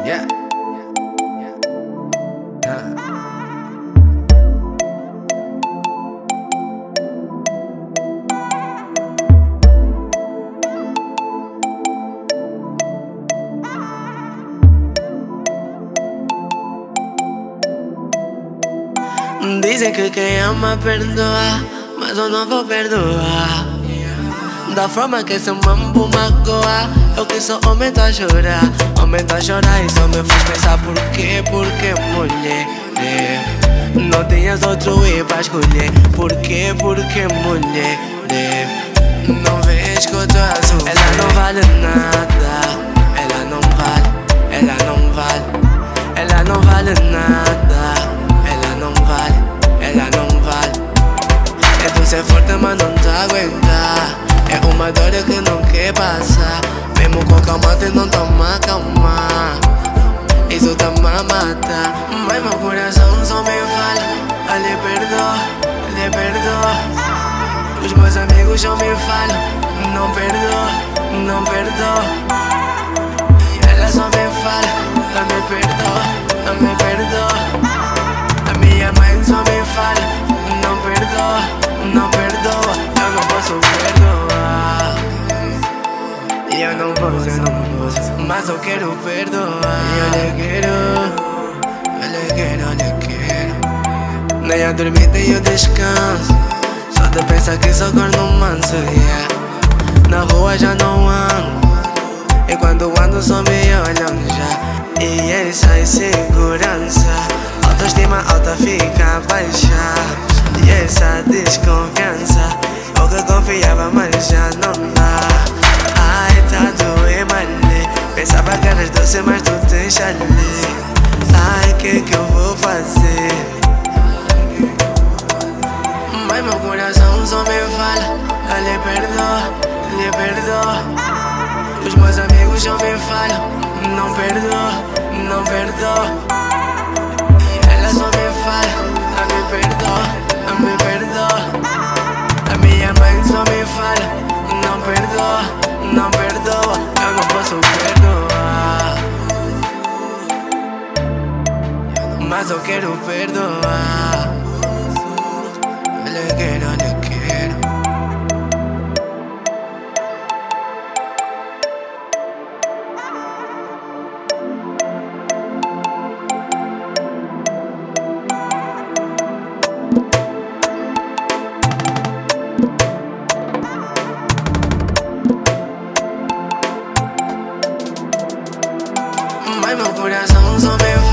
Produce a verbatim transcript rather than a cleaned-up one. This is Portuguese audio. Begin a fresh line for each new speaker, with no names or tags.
Yeah. Ah.
Dizem que quem ama perdoa, mas eu não vou perdoar. Da forma que esse mambo magoa, eu que sou homem tá a chorar. Homem tá a chorar e só me faz pensar por quê, por que mulher? Não tinhas outro ir pra escolher. Por quê, por que mulher? Não vês que eu tô azul. Ela não vale nada. Ela não vale, ela não vale. Ela não vale nada. Ela não vale, ela não vale. É tu ser forte mas não te aguentar. É uma dor que não quer passar. Mesmo com calma te não toma calma. Isso tá me mata. Mas meu coração só me fala: lhe perdoa, lhe perdoa. Os meus amigos só me falam: não perdoa, não perdoa. Ela só me fala: me perdoa, me perdoa. A minha mãe só me fala: não perdoa, não perdoa. Eu não posso perdoar. E eu não posso, eu não posso. Mas eu quero perdoar. E eu lhe quero, eu lhe quero, eu lhe quero. Nem a dormir nem eu descanso. Só de pensar que sou corno manso, yeah. Na rua já não ando. E quando ando só me olham já. E essa insegurança, autoestima alta fica baixa. E essa desconfiança, eu que confiava mas já não dá. Ai, tá doendo, mano. Pensava que eras doce mas tu tens ali. Ai, que que eu vou fazer? Mas meu coração só me fala: lhe perdoa, lhe perdoa. Os meus amigos só me falam: não perdoa, não perdoa. Ela só me fala: me perdoa, me perdoa. A minha mãe só me fala: não perdoa, não perdoa. Eu não posso perdoar, mas eu quero perdoar. Eu lhe quero, eu lhe quero. Mas meu coração só me